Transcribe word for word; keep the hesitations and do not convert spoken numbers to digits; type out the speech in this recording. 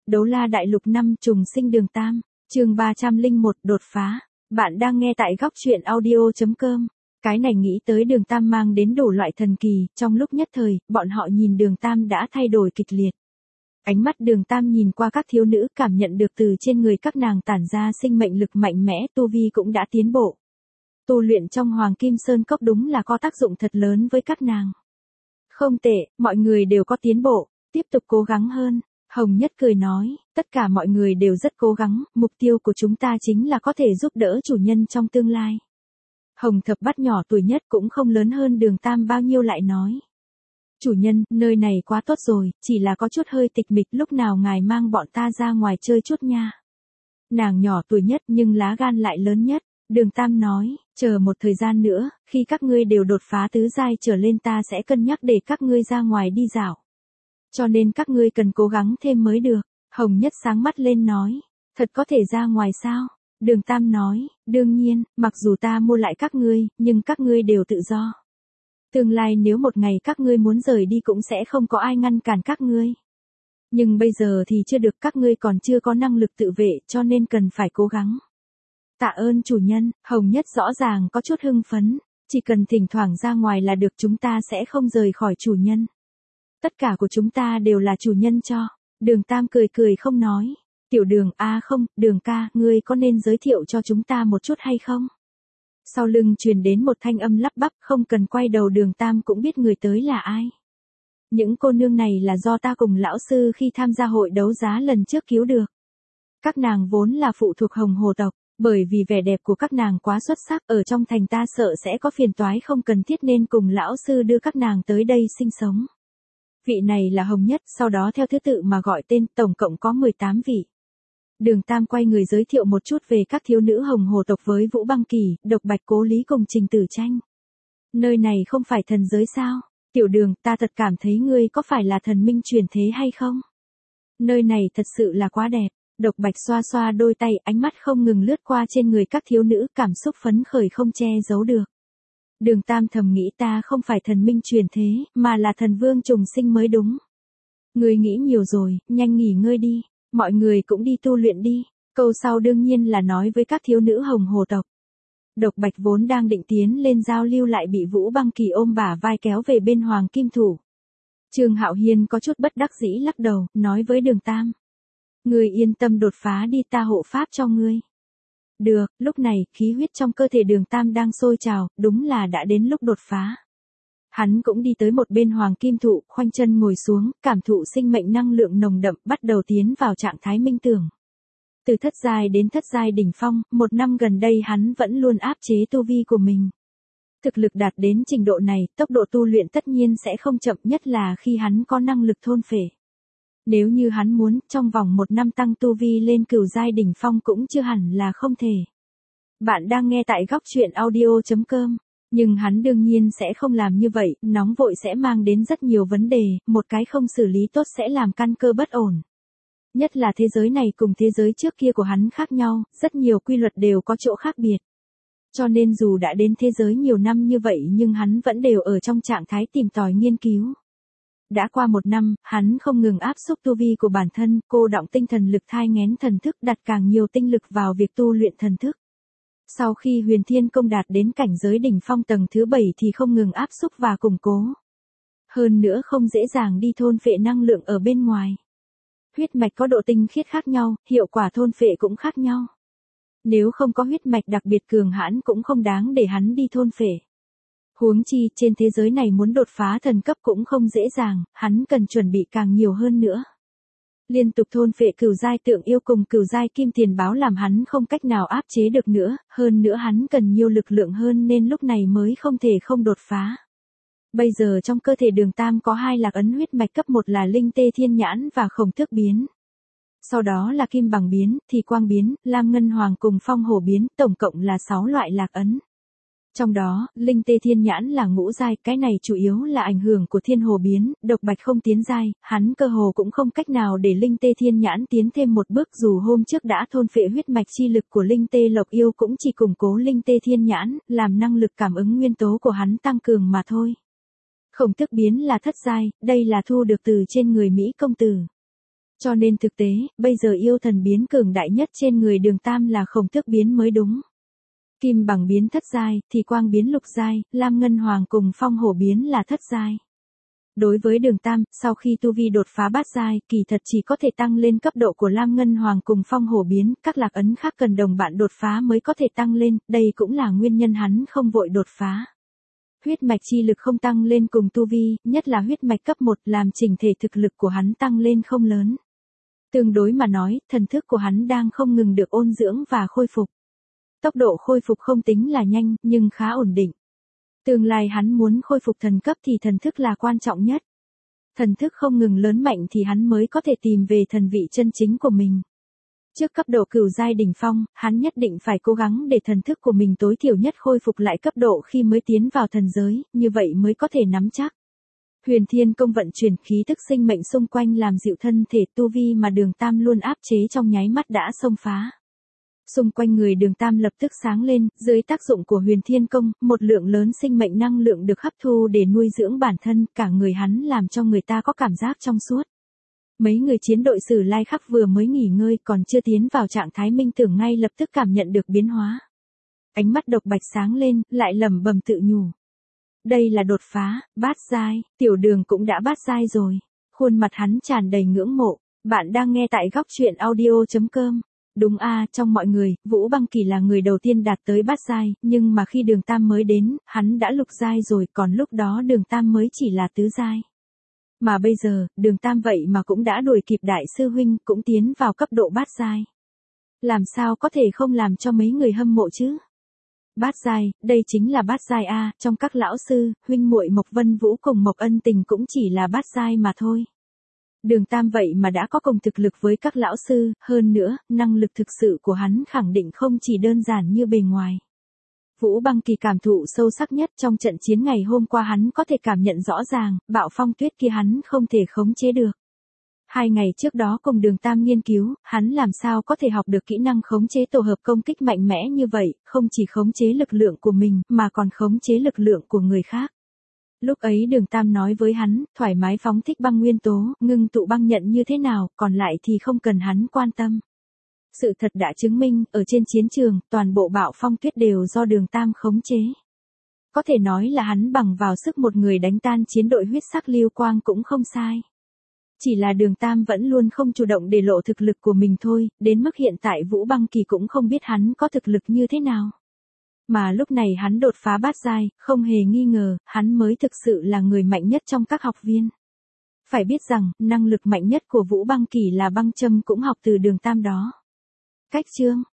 Đấu la đại lục năm trùng sinh đường Tam, chương ba trăm lẻ một đột phá. Bạn đang nghe tại góc truyện audio chấm com. Cái này nghĩ tới đường Tam mang đến đủ loại thần kỳ, trong lúc nhất thời, bọn họ nhìn đường Tam đã thay đổi kịch liệt. Ánh mắt đường Tam nhìn qua các thiếu nữ cảm nhận được từ trên người các nàng tản ra sinh mệnh lực mạnh mẽ, tu vi cũng đã tiến bộ. Tu luyện trong Hoàng Kim Sơn Cốc đúng là có tác dụng thật lớn với các nàng. Không tệ, mọi người đều có tiến bộ, tiếp tục cố gắng hơn. Hồng Nhất cười nói, tất cả mọi người đều rất cố gắng, mục tiêu của chúng ta chính là có thể giúp đỡ chủ nhân trong tương lai. Hồng Thập Bát nhỏ tuổi nhất cũng không lớn hơn đường Tam bao nhiêu lại nói. Chủ nhân, nơi này quá tốt rồi, chỉ là có chút hơi tịch mịch, lúc nào ngài mang bọn ta ra ngoài chơi chút nha. Nàng nhỏ tuổi nhất nhưng lá gan lại lớn nhất, đường Tam nói, chờ một thời gian nữa, khi các ngươi đều đột phá tứ giai trở lên ta sẽ cân nhắc để các ngươi ra ngoài đi dạo. Cho nên các ngươi cần cố gắng thêm mới được. Hồng Nhất sáng mắt lên nói, thật có thể ra ngoài sao? Đường Tam nói, đương nhiên, mặc dù ta mua lại các ngươi, nhưng các ngươi đều tự do. Tương lai nếu một ngày các ngươi muốn rời đi cũng sẽ không có ai ngăn cản các ngươi. Nhưng bây giờ thì chưa được, các ngươi còn chưa có năng lực tự vệ cho nên cần phải cố gắng. Tạ ơn chủ nhân, Hồng Nhất rõ ràng có chút hưng phấn, chỉ cần thỉnh thoảng ra ngoài là được, chúng ta sẽ không rời khỏi chủ nhân. Tất cả của chúng ta đều là chủ nhân cho. Đường Tam cười cười không nói. Tiểu Đường, a à không, Đường ca, ngươi có nên giới thiệu cho chúng ta một chút hay không? Sau lưng truyền đến một thanh âm lắp bắp, không cần quay đầu Đường Tam cũng biết người tới là ai. Những cô nương này là do ta cùng lão sư khi tham gia hội đấu giá lần trước cứu được. Các nàng vốn là phụ thuộc Hồng Hồ tộc, bởi vì vẻ đẹp của các nàng quá xuất sắc, ở trong thành ta sợ sẽ có phiền toái không cần thiết nên cùng lão sư đưa các nàng tới đây sinh sống. Vị này là Hồng Nhất, sau đó theo thứ tự mà gọi tên, tổng cộng có mười tám vị. Đường Tam quay người giới thiệu một chút về các thiếu nữ Hồng Hồ tộc với Vũ Băng Kỳ, Độc Bạch Cố Lý cùng Trình Tử Tranh. Nơi này không phải thần giới sao? Tiểu Đường, ta thật cảm thấy ngươi có phải là thần minh truyền thế hay không? Nơi này thật sự là quá đẹp. Độc Bạch xoa xoa đôi tay, ánh mắt không ngừng lướt qua trên người các thiếu nữ, cảm xúc phấn khởi không che giấu được. Đường Tam thầm nghĩ ta không phải thần minh truyền thế, mà là thần vương trùng sinh mới đúng. Ngươi nghĩ nhiều rồi, nhanh nghỉ ngơi đi, mọi người cũng đi tu luyện đi. Câu sau đương nhiên là nói với các thiếu nữ Hồng Hồ tộc. Độc Bạch vốn đang định tiến lên giao lưu lại bị Vũ Băng Kỳ ôm bả vai kéo về bên Hoàng Kim Thủ. Trương Hạo Hiên có chút bất đắc dĩ lắc đầu, nói với Đường Tam. Ngươi yên tâm đột phá đi, ta hộ pháp cho ngươi. Được, lúc này, khí huyết trong cơ thể Đường Tam đang sôi trào, đúng là đã đến lúc đột phá. Hắn cũng đi tới một bên Hoàng Kim Thụ, khoanh chân ngồi xuống, cảm thụ sinh mệnh năng lượng nồng đậm, bắt đầu tiến vào trạng thái minh tưởng. Từ thất giai đến thất giai đỉnh phong, một năm gần đây hắn vẫn luôn áp chế tu vi của mình. Thực lực đạt đến trình độ này, tốc độ tu luyện tất nhiên sẽ không chậm, nhất là khi hắn có năng lực thôn phệ. Nếu như hắn muốn, trong vòng một năm tăng tu vi lên cửu giai đỉnh phong cũng chưa hẳn là không thể. Bạn đang nghe tại góc truyện audio chấm com. Nhưng hắn đương nhiên sẽ không làm như vậy, nóng vội sẽ mang đến rất nhiều vấn đề, một cái không xử lý tốt sẽ làm căn cơ bất ổn. Nhất là thế giới này cùng thế giới trước kia của hắn khác nhau, rất nhiều quy luật đều có chỗ khác biệt. Cho nên dù đã đến thế giới nhiều năm như vậy nhưng hắn vẫn đều ở trong trạng thái tìm tòi nghiên cứu. Đã qua một năm, hắn không ngừng áp xúc tu vi của bản thân, cô đọng tinh thần lực thai nghén thần thức, đặt càng nhiều tinh lực vào việc tu luyện thần thức. Sau khi Huyền Thiên Công đạt đến cảnh giới đỉnh phong tầng thứ bảy thì không ngừng áp xúc và củng cố. Hơn nữa không dễ dàng đi thôn phệ năng lượng ở bên ngoài. Huyết mạch có độ tinh khiết khác nhau, hiệu quả thôn phệ cũng khác nhau. Nếu không có huyết mạch đặc biệt cường hãn cũng không đáng để hắn đi thôn phệ. Huống chi, trên thế giới này muốn đột phá thần cấp cũng không dễ dàng, hắn cần chuẩn bị càng nhiều hơn nữa. Liên tục thôn phệ cửu giai tượng yêu cùng cửu giai kim tiền báo làm hắn không cách nào áp chế được nữa, hơn nữa hắn cần nhiều lực lượng hơn nên lúc này mới không thể không đột phá. Bây giờ trong cơ thể Đường Tam có hai lạc ấn huyết mạch cấp một là Linh Tê Thiên Nhãn và Khổng Tước biến. Sau đó là Kim Bằng biến, Thì Quang biến, Lam Ngân Hoàng cùng Phong Hổ biến, tổng cộng là sáu loại lạc ấn. Trong đó, Linh Tê Thiên Nhãn là ngũ giai, cái này chủ yếu là ảnh hưởng của Thiên Hồ biến, Độc Bạch không tiến giai, hắn cơ hồ cũng không cách nào để Linh Tê Thiên Nhãn tiến thêm một bước, dù hôm trước đã thôn phệ huyết mạch chi lực của Linh Tê Lộc Yêu cũng chỉ củng cố Linh Tê Thiên Nhãn, làm năng lực cảm ứng nguyên tố của hắn tăng cường mà thôi. Khổng Tước biến là thất giai, đây là thu được từ trên người Mỹ công tử. Cho nên thực tế, bây giờ yêu thần biến cường đại nhất trên người Đường Tam là Khổng Tước biến mới đúng. Kim Bằng biến thất giai, thì Quang biến lục giai, Lam Ngân Hoàng cùng Phong Hổ biến là thất giai. Đối với Đường Tam, sau khi tu vi đột phá bát giai, kỳ thật chỉ có thể tăng lên cấp độ của Lam Ngân Hoàng cùng Phong Hổ biến, các lạc ấn khác cần đồng bạn đột phá mới có thể tăng lên, đây cũng là nguyên nhân hắn không vội đột phá. Huyết mạch chi lực không tăng lên cùng tu vi, nhất là huyết mạch cấp một làm chỉnh thể thực lực của hắn tăng lên không lớn. Tương đối mà nói, thần thức của hắn đang không ngừng được ôn dưỡng và khôi phục. Tốc độ khôi phục không tính là nhanh, nhưng khá ổn định. Tương lai hắn muốn khôi phục thần cấp thì thần thức là quan trọng nhất. Thần thức không ngừng lớn mạnh thì hắn mới có thể tìm về thần vị chân chính của mình. Trước cấp độ cửu giai đỉnh phong, hắn nhất định phải cố gắng để thần thức của mình tối thiểu nhất khôi phục lại cấp độ khi mới tiến vào thần giới, như vậy mới có thể nắm chắc. Huyền Thiên Công vận chuyển khí tức sinh mệnh xung quanh làm dịu thân thể tu vi mà Đường Tam luôn áp chế trong nháy mắt đã xông phá. Xung quanh người Đường Tam lập tức sáng lên, dưới tác dụng của Huyền Thiên Công, một lượng lớn sinh mệnh năng lượng được hấp thu để nuôi dưỡng bản thân, cả người hắn làm cho người ta có cảm giác trong suốt. Mấy người chiến đội Sử Lai Khắc vừa mới nghỉ ngơi còn chưa tiến vào trạng thái minh tưởng ngay lập tức cảm nhận được biến hóa. Ánh mắt Độc Bạch sáng lên, lại lẩm bẩm tự nhủ. Đây là đột phá, bát giai, Tiểu Đường cũng đã bát giai rồi. Khuôn mặt hắn tràn đầy ngưỡng mộ. Bạn đang nghe tại góc truyện audio chấm com. Đúng a, trong mọi người, Vũ Băng Kỳ là người đầu tiên đạt tới bát giai, nhưng mà khi Đường Tam mới đến, hắn đã lục giai rồi, còn lúc đó Đường Tam mới chỉ là tứ giai. Mà bây giờ, Đường Tam vậy mà cũng đã đuổi kịp đại sư huynh, cũng tiến vào cấp độ bát giai. Làm sao có thể không làm cho mấy người hâm mộ chứ? Bát giai, đây chính là bát giai a, trong các lão sư, huynh muội Mộc Vân Vũ cùng Mộc Ân Tình cũng chỉ là bát giai mà thôi. Đường Tam vậy mà đã có cùng thực lực với các lão sư, hơn nữa, năng lực thực sự của hắn khẳng định không chỉ đơn giản như bề ngoài. Vũ Băng Kỳ cảm thụ sâu sắc nhất trong trận chiến ngày hôm qua hắn có thể cảm nhận rõ ràng, bạo phong tuyết kia hắn không thể khống chế được. Hai ngày trước đó cùng Đường Tam nghiên cứu, hắn làm sao có thể học được kỹ năng khống chế tổ hợp công kích mạnh mẽ như vậy, không chỉ khống chế lực lượng của mình, mà còn khống chế lực lượng của người khác. Lúc ấy Đường Tam nói với hắn, thoải mái phóng thích băng nguyên tố, ngưng tụ băng nhận như thế nào, còn lại thì không cần hắn quan tâm. Sự thật đã chứng minh, ở trên chiến trường, toàn bộ bạo phong tuyết đều do Đường Tam khống chế. Có thể nói là hắn bằng vào sức một người đánh tan chiến đội huyết sắc lưu quang cũng không sai. Chỉ là Đường Tam vẫn luôn không chủ động để lộ thực lực của mình thôi, đến mức hiện tại Vũ Băng Kỳ cũng không biết hắn có thực lực như thế nào. Mà lúc này hắn đột phá bát giai, không hề nghi ngờ, hắn mới thực sự là người mạnh nhất trong các học viên. Phải biết rằng, năng lực mạnh nhất của Vũ Băng Kỳ là băng châm cũng học từ Đường Tam đó. Cách chương,